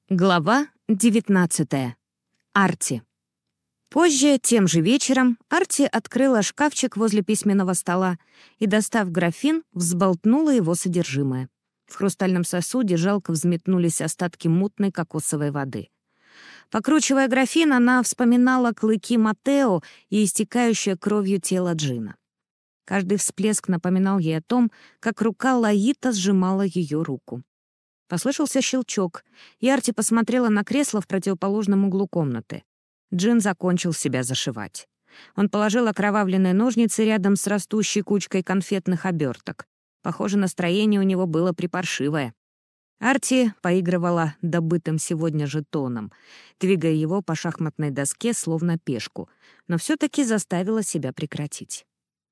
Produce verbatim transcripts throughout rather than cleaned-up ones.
Глава девятнадцатая. Арти. Позже, тем же вечером, Арти открыла шкафчик возле письменного стола и, достав графин, взболтнула его содержимое. В хрустальном сосуде жалко взметнулись остатки мутной кокосовой воды. Покручивая графин, она вспоминала клыки Матео и истекающее кровью тело Джина. Каждый всплеск напоминал ей о том, как рука Лаита сжимала ее руку. Послышался щелчок, и Арти посмотрела на кресло в противоположном углу комнаты. Джин закончил себя зашивать. Он положил окровавленные ножницы рядом с растущей кучкой конфетных оберток. Похоже, настроение у него было припаршивое. Арти поигрывала добытым сегодня жетоном, двигая его по шахматной доске словно пешку, но все-таки заставила себя прекратить.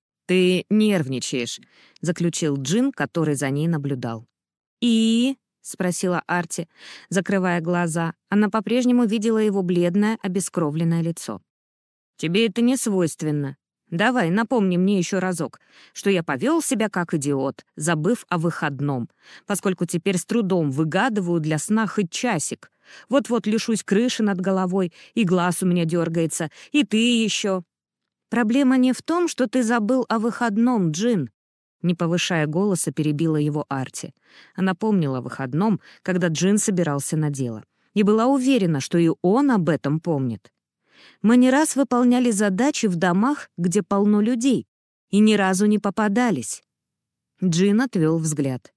«Ты нервничаешь», — заключил Джин, который за ней наблюдал. «И?» — спросила Арти, закрывая глаза. Она по-прежнему видела его бледное, обескровленное лицо. «Тебе это не свойственно. Давай, напомни мне еще разок, что я повел себя как идиот, забыв о выходном, поскольку теперь с трудом выгадываю для сна хоть часик. Вот-вот лишусь крыши над головой, и глаз у меня дергается, и ты еще. Проблема не в том, что ты забыл о выходном, Джин». Не повышая голоса, перебила его Арти. Она помнила о выходном, когда Джин собирался на дело, и была уверена, что и он об этом помнит. «Мы не раз выполняли задачи в домах, где полно людей, и ни разу не попадались». Джин отвел взгляд.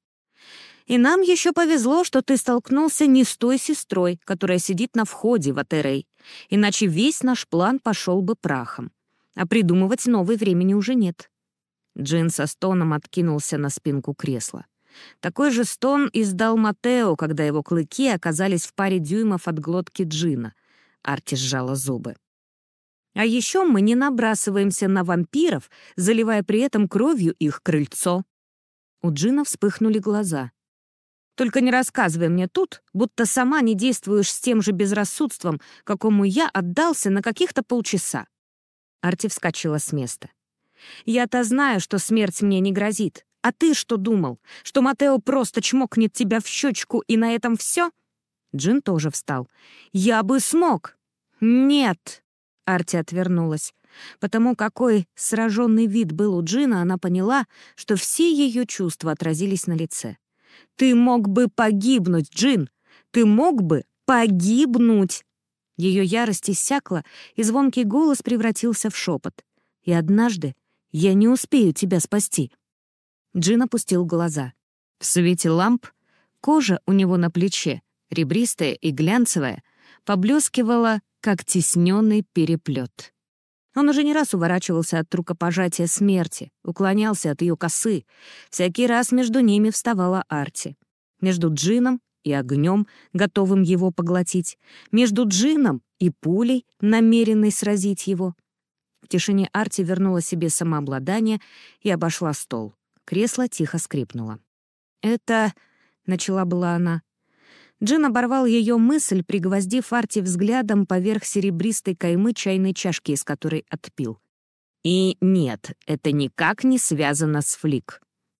«И нам еще повезло, что ты столкнулся не с той сестрой, которая сидит на входе в Атерей, иначе весь наш план пошел бы прахом. А придумывать новый времени уже нет». Джин со стоном откинулся на спинку кресла. Такой же стон издал Матео, когда его клыки оказались в паре дюймов от глотки Джина. Арти сжала зубы. «А еще мы не набрасываемся на вампиров, заливая при этом кровью их крыльцо». У Джина вспыхнули глаза. «Только не рассказывай мне тут, будто сама не действуешь с тем же безрассудством, какому я отдался на каких-то полчаса». Арти вскочила с места. «Я-то знаю, что смерть мне не грозит. А ты что думал? Что Матео просто чмокнет тебя в щечку, и на этом все?» Джин тоже встал. «Я бы смог!» «Нет!» — Арти отвернулась. Потому какой сраженный вид был у Джина, она поняла, что все ее чувства отразились на лице. «Ты мог бы погибнуть, Джин! Ты мог бы погибнуть!» Ее ярость иссякла, и звонкий голос превратился в шепот. «И однажды я не успею тебя спасти». Джин опустил глаза. В свете ламп кожа у него на плече, ребристая и глянцевая, поблескивала, как тисненный переплет. Он уже не раз уворачивался от рукопожатия смерти, уклонялся от ее косы. Всякий раз между ними вставала Арти. Между Джином и огнем, готовым его поглотить. Между Джином и пулей, намеренной сразить его. В тишине Арти вернула себе самообладание и обошла стол. Кресло тихо скрипнуло. «Это...» — начала была она. Джин оборвал ее мысль, пригвоздив Арти взглядом поверх серебристой каймы чайной чашки, из которой отпил. «И нет, это никак не связано с Флик».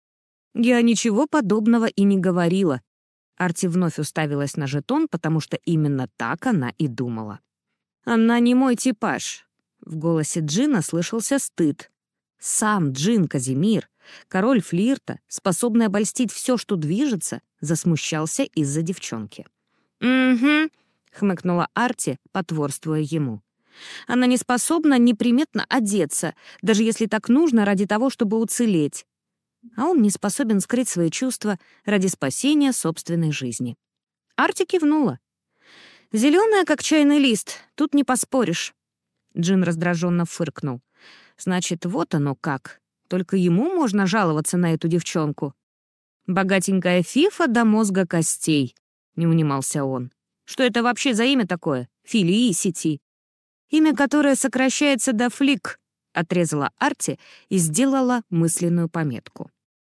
«Я ничего подобного и не говорила». Арти вновь уставилась на жетон, потому что именно так она и думала. «Она не мой типаж». В голосе Джина слышался стыд. Сам Джин Казимир, король флирта, способный обольстить все, что движется, засмущался из-за девчонки. «Угу», — хмыкнула Арти, потворствуя ему. «Она не способна неприметно одеться, даже если так нужно ради того, чтобы уцелеть. А он не способен скрыть свои чувства ради спасения собственной жизни». Арти кивнула. «Зеленая, как чайный лист, тут не поспоришь». Джин раздраженно фыркнул. «Значит, вот оно как. Только ему можно жаловаться на эту девчонку». «Богатенькая фифа до мозга костей», — не унимался он. «Что это вообще за имя такое? Фелисити». «Имя, которое сокращается до Флик», — отрезала Арти и сделала мысленную пометку.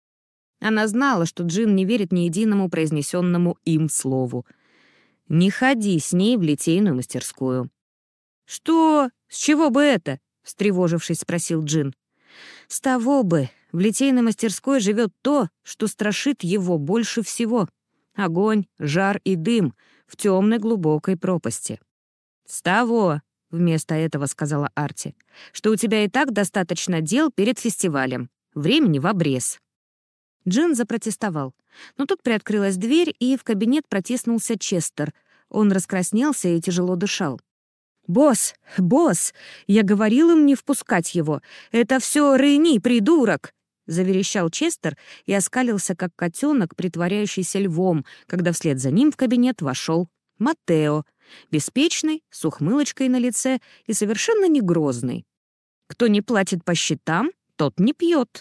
Она знала, что Джин не верит ни единому произнесенному им слову. «Не ходи с ней в литейную мастерскую». «Что? С чего бы это?» — встревожившись, спросил Джин. «С того бы. В литейной мастерской живет то, что страшит его больше всего. Огонь, жар и дым в темной глубокой пропасти. «С того», — вместо этого сказала Арти, «что у тебя и так достаточно дел перед фестивалем. Времени в обрез». Джин запротестовал. Но тут приоткрылась дверь, и в кабинет протиснулся Честер. Он раскраснелся и тяжело дышал. «Босс, босс, я говорил им не впускать его. Это все Рейни, придурок!» — заверещал Честер и оскалился, как котенок, притворяющийся львом, когда вслед за ним в кабинет вошел Маттео, беспечный, с ухмылочкой на лице и совершенно не грозный. «Кто не платит по счетам, тот не пьет».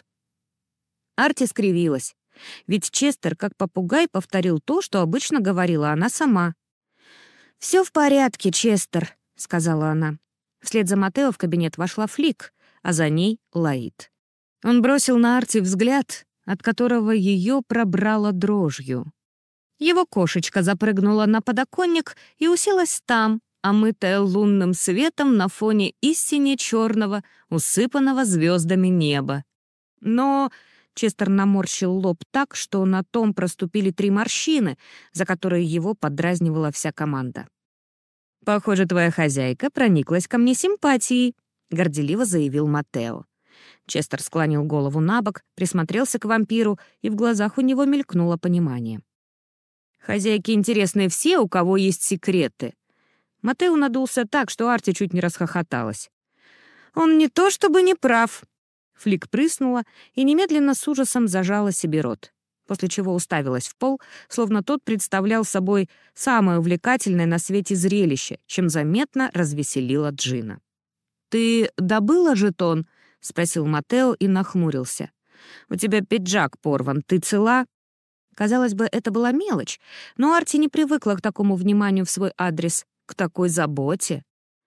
Арти скривилась, ведь Честер, как попугай, повторил то, что обычно говорила она сама. «Все в порядке, Честер», — сказала она. Вслед за Маттео в кабинет вошла Флик, а за ней — Лаид. Он бросил на Арти взгляд, от которого ее пробрало дрожью. Его кошечка запрыгнула на подоконник и уселась там, омытая лунным светом на фоне истине черного, усыпанного звездами неба. Но Честер наморщил лоб так, что на том проступили три морщины, за которые его подразнивала вся команда. «Похоже, твоя хозяйка прониклась ко мне симпатией», — горделиво заявил Маттео. Честер склонил голову набок, присмотрелся к вампиру, и в глазах у него мелькнуло понимание. «Хозяйки интересны все, у кого есть секреты». Маттео надулся так, что Арти чуть не расхохоталась. «Он не то чтобы не прав». Флик прыснула и немедленно с ужасом зажала себе рот, после чего уставилась в пол, словно тот представлял собой самое увлекательное на свете зрелище, чем заметно развеселила Джина. «Ты добыла жетон?» — спросил Маттео и нахмурился. «У тебя пиджак порван, ты цела?» Казалось бы, это была мелочь, но Арти не привыкла к такому вниманию в свой адрес, к такой заботе.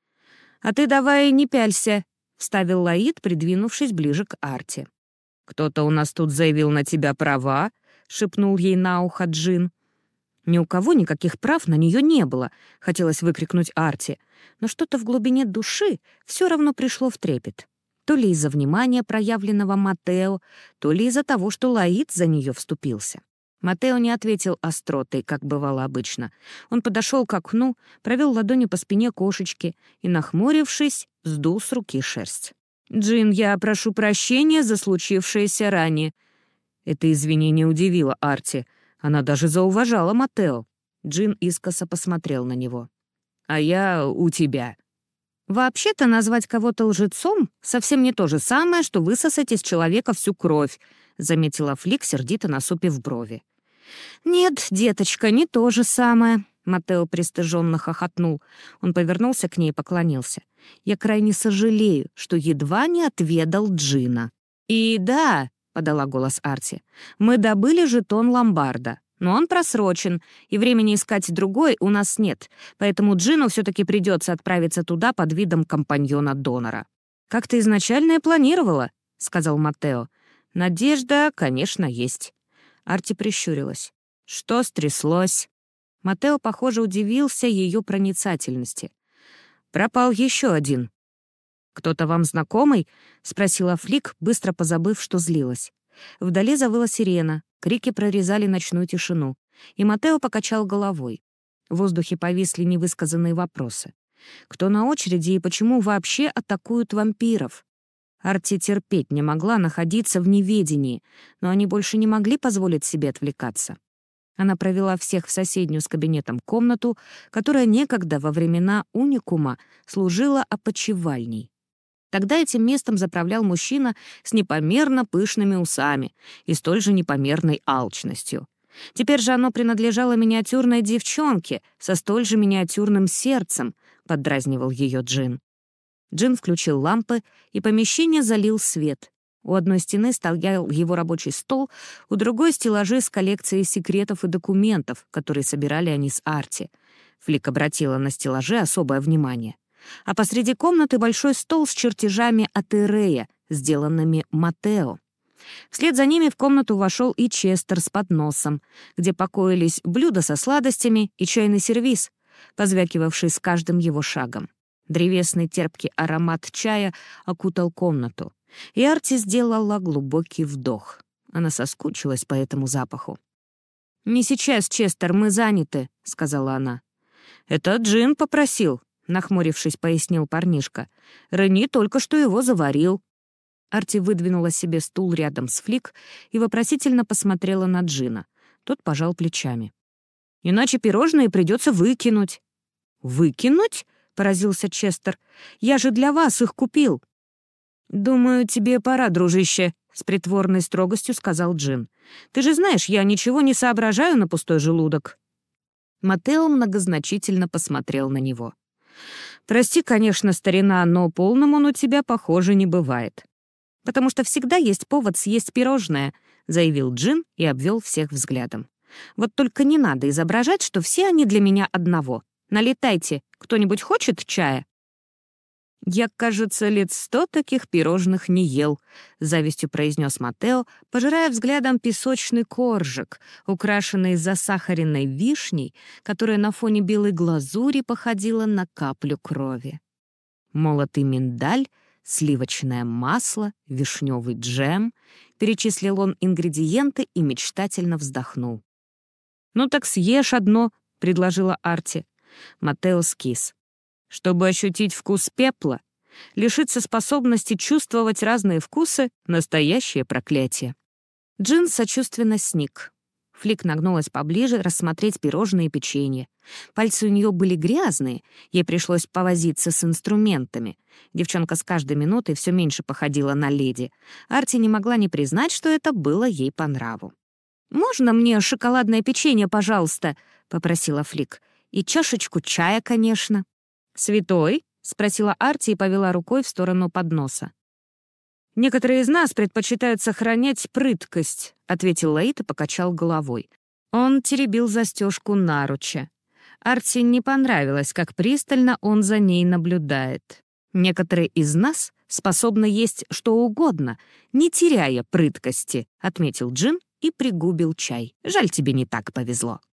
«А ты давай не пялься», — вставил Лаид, придвинувшись ближе к Арти. «Кто-то у нас тут заявил на тебя права», — шепнул ей на ухо Джин. Ни у кого никаких прав на нее не было, хотелось выкрикнуть Арти, но что-то в глубине души все равно пришло в трепет. То ли из-за внимания, проявленного Маттео, то ли из-за того, что Лаид за нее вступился. Маттео не ответил остротой, как бывало обычно. Он подошел к окну, провел ладонью по спине кошечки и, нахмурившись, сдул с руки шерсть. «Джин, я прошу прощения за случившееся ранее». Это извинение удивило Арти. Она даже зауважала Маттео. Джин искоса посмотрел на него. «А я у тебя». «Вообще-то назвать кого-то лжецом совсем не то же самое, что высосать из человека всю кровь», — заметила Флик, сердито насупив брови. «Нет, деточка, не то же самое», — Маттео пристыженно хохотнул. Он повернулся к ней и поклонился. «Я крайне сожалею, что едва не отведал Джина». «И да», — подала голос Арти, — «мы добыли жетон ломбарда, но он просрочен, и времени искать другой у нас нет, поэтому Джину все-таки придется отправиться туда под видом компаньона-донора». «Как ты изначально и планировала», — сказал Маттео. «Надежда, конечно, есть». Арти прищурилась. «Что стряслось?» Маттео, похоже, удивился ее проницательности. «Пропал еще один». «Кто-то вам знакомый?» — спросила Флик, быстро позабыв, что злилась. Вдали завыла сирена, крики прорезали ночную тишину, и Маттео покачал головой. В воздухе повисли невысказанные вопросы. Кто на очереди и почему вообще атакуют вампиров? Арти терпеть не могла находиться в неведении, но они больше не могли позволить себе отвлекаться. Она провела всех в соседнюю с кабинетом комнату, которая некогда во времена уникума служила опочивальней. Тогда этим местом заправлял мужчина с непомерно пышными усами и столь же непомерной алчностью. Теперь же оно принадлежало миниатюрной девчонке со столь же миниатюрным сердцем, поддразнивал ее Джин. Джин включил лампы, и помещение залил свет. У одной стены стоял его рабочий стол, у другой — стеллажи с коллекцией секретов и документов, которые собирали они с Арти. Флик обратила на стеллажи особое внимание. А посреди комнаты большой стол с чертежами от Ирея, сделанными Маттео. Вслед за ними в комнату вошел и Честер с подносом, где покоились блюда со сладостями и чайный сервиз, позвякивавший с каждым его шагом. Древесный терпкий аромат чая окутал комнату, и Арти сделала глубокий вдох. Она соскучилась по этому запаху. «Не сейчас, Честер, мы заняты», — сказала она. «Это Джин попросил», — нахмурившись, пояснил парнишка. «Рени только что его заварил». Арти выдвинула себе стул рядом с Флик и вопросительно посмотрела на Джина. Тот пожал плечами. «Иначе пирожные придется выкинуть». «Выкинуть?» — поразился Честер. «Я же для вас их купил». «Думаю, тебе пора, дружище», — с притворной строгостью сказал Джин. «Ты же знаешь, я ничего не соображаю на пустой желудок». Матео многозначительно посмотрел на него. «Прости, конечно, старина, но полным он у тебя, похоже, не бывает». «Потому что всегда есть повод съесть пирожное», — заявил Джин и обвел всех взглядом. «Вот только не надо изображать, что все они для меня одного. Налетайте, кто-нибудь хочет чая?» «Я, кажется, лет сто таких пирожных не ел», — завистью произнес Матео, пожирая взглядом песочный коржик, украшенный засахаренной вишней, которая на фоне белой глазури походила на каплю крови. Молотый миндаль, сливочное масло, вишневый джем. Перечислил он ингредиенты и мечтательно вздохнул. «Ну так съешь одно», — предложила Арти. Матео скис. «Чтобы ощутить вкус пепла, лишиться способности чувствовать разные вкусы — настоящее проклятие». Джин сочувственно сник. Флик нагнулась поближе рассмотреть пирожные и печенье. Пальцы у нее были грязные, ей пришлось повозиться с инструментами. Девчонка с каждой минутой все меньше походила на леди. Арти не могла не признать, что это было ей по нраву. «Можно мне шоколадное печенье, пожалуйста?» — попросила Флик. «И чашечку чая, конечно». «Святой?» — спросила Арти и повела рукой в сторону подноса. «Некоторые из нас предпочитают сохранять прыткость», — ответил Лаид и покачал головой. Он теребил застежку наруча. Арти не понравилось, как пристально он за ней наблюдает. «Некоторые из нас способны есть что угодно, не теряя прыткости», — отметил Джин и пригубил чай. «Жаль, тебе не так повезло».